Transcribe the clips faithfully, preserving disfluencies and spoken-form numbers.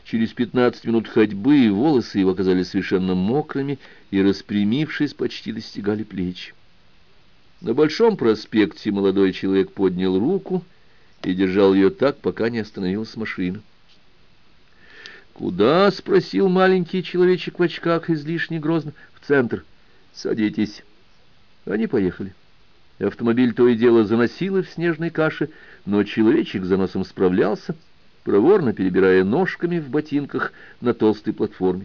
Через пятнадцать минут ходьбы волосы его оказались совершенно мокрыми и, распрямившись, почти достигали плеч. На Большом проспекте молодой человек поднял руку и держал ее так, пока не остановилась машина. «Куда?» — спросил маленький человечек в очках излишне грозно. «В центр. Садитесь». Они поехали. Автомобиль то и дело заносило в снежной каше, но человечек за носом справлялся, проворно перебирая ножками в ботинках на толстой платформе.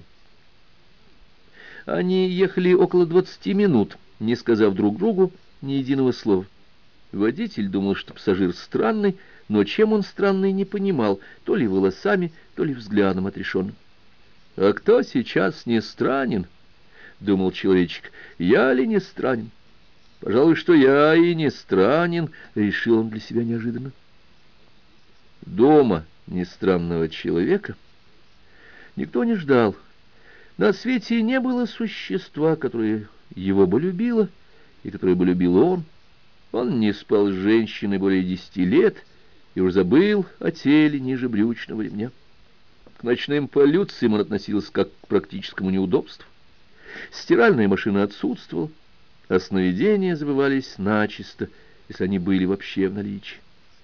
Они ехали около двадцати минут, не сказав друг другу ни единого слова. Водитель думал, что пассажир странный, но чем он странный, не понимал, то ли волосами, то ли взглядом отрешенным. «А кто сейчас не странен?» — думал человечек. «Я ли не странен? Пожалуй, что я и не странен», — решил он для себя неожиданно. Дома нестранного человека никто не ждал. На свете не было существа, которое его бы любило и которое бы любил он. Он не спал с женщиной более десяти лет и уже забыл о теле ниже брючного ремня. К ночным полюциям он относился как к практическому неудобству. Стиральная машина отсутствовала, а сновидения забывались начисто, если они были вообще в наличии.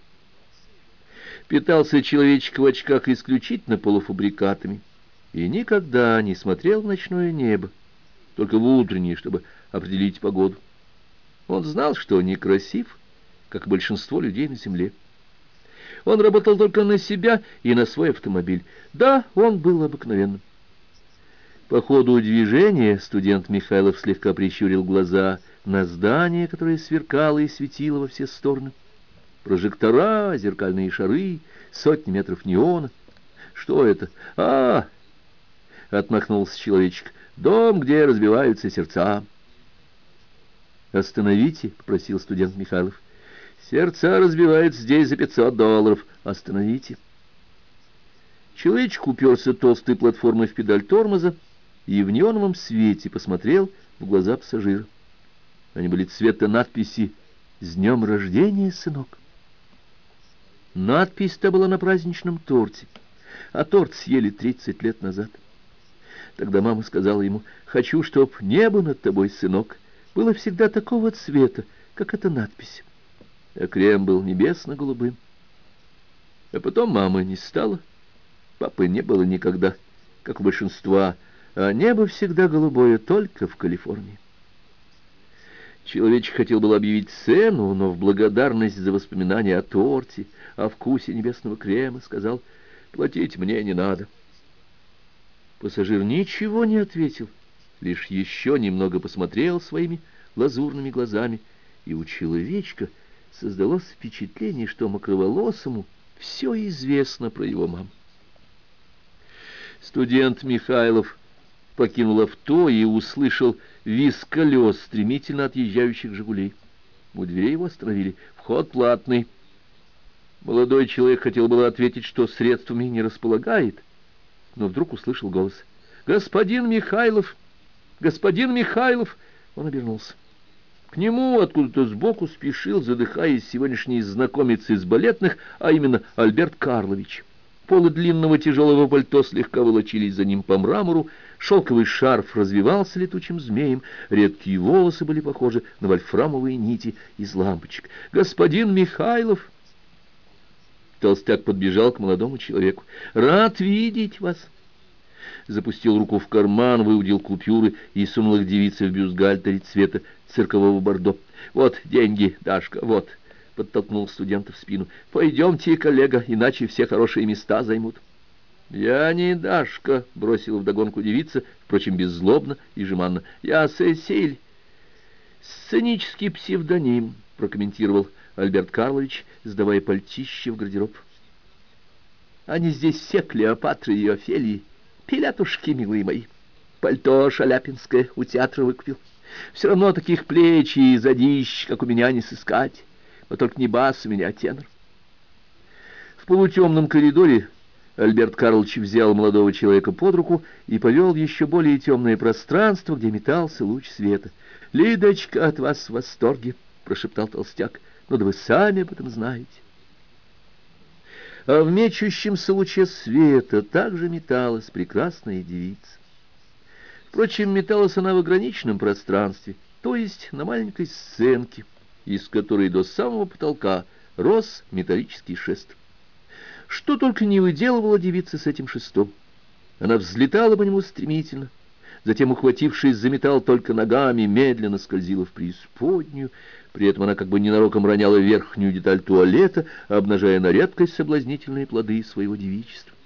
Питался человечек в очках исключительно полуфабрикатами и никогда не смотрел в ночное небо, только в утреннее, чтобы определить погоду. Он знал, что некрасив, как и большинство людей на земле. Он работал только на себя и на свой автомобиль. Да, он был обыкновенным. По ходу движения студент Михайлов слегка прищурил глаза на здание, которое сверкало и светило во все стороны. Прожектора, зеркальные шары, сотни метров неона. Что это? А, отмахнулся человечек. Дом, где разбиваются сердца. «Остановите», — попросил студент Михайлов. «Сердца разбиваются здесь за пятьсот долларов. Остановите». Человечек уперся толстой платформой в педаль тормоза и в неоновом свете посмотрел в глаза пассажира. Они были цвета надписи «С днем рождения, сынок». Надпись-то была на праздничном торте, а торт съели тридцать лет назад. Тогда мама сказала ему: «Хочу, чтоб небо над тобой, сынок, было всегда такого цвета, как эта надпись». А крем был небесно-голубым. А потом мамы не стало, папы не было никогда, как у большинства, а небо всегда голубое только в Калифорнии. Человечек хотел было объявить цену, но в благодарность за воспоминания о торте, о вкусе небесного крема сказал: «Платить мне не надо». Пассажир ничего не ответил, лишь еще немного посмотрел своими лазурными глазами, и у человечка создалось впечатление, что мокроволосому все известно про его маму. Студент Михайлов покинул авто и услышал визг колес стремительно отъезжающих «Жигулей». У дверей его остановили. «Вход платный». Молодой человек хотел было ответить, что средствами не располагает, но вдруг услышал голос: «Господин Михайлов! Господин Михайлов!» Он обернулся. К нему откуда-то сбоку спешил, задыхаясь, сегодняшний знакомец из балетных, а именно Альберт Карлович. Полы длинного тяжелого пальто слегка волочились за ним по мрамору, шелковый шарф развивался летучим змеем, редкие волосы были похожи на вольфрамовые нити из лампочек. «Господин Михайлов!» Толстяк подбежал к молодому человеку. «Рад видеть вас!» Запустил руку в карман, выудил купюры и сунул их девице в бюстгальтере цвета циркового бордо. «Вот деньги, Дашка, вот!» — подтолкнул студента в спину. «Пойдемте, коллега, иначе все хорошие места займут». «Я не Дашка», — бросила вдогонку девица, впрочем, беззлобно и жеманно. «Я Сесиль». «Сценический псевдоним», — прокомментировал Альберт Карлович, сдавая пальтище в гардероб. «Они здесь все Клеопатры и Офелии. Пилятушки, милые мои. Пальто шаляпинское у театра выкупил. Все равно таких плеч и задищ, как у меня, не сыскать. Вот только не бас у меня, а тенор». В полутемном коридоре Альберт Карлович взял молодого человека под руку и повел в еще более темное пространство, где метался луч света. «Лидочка от вас в восторге», — прошептал толстяк. «Ну да вы сами об этом знаете». а в мечущемся луче света также металась прекрасная девица. Впрочем, металась она в ограниченном пространстве, то есть на маленькой сценке, из которой до самого потолка рос металлический шест. Что только не выделывала девица с этим шестом. Она взлетала по нему стремительно, затем, ухватившись за металл только ногами, медленно скользила в преисподнюю. При этом она как бы ненароком роняла верхнюю деталь туалета, обнажая на редкость соблазнительные плоды своего девичества.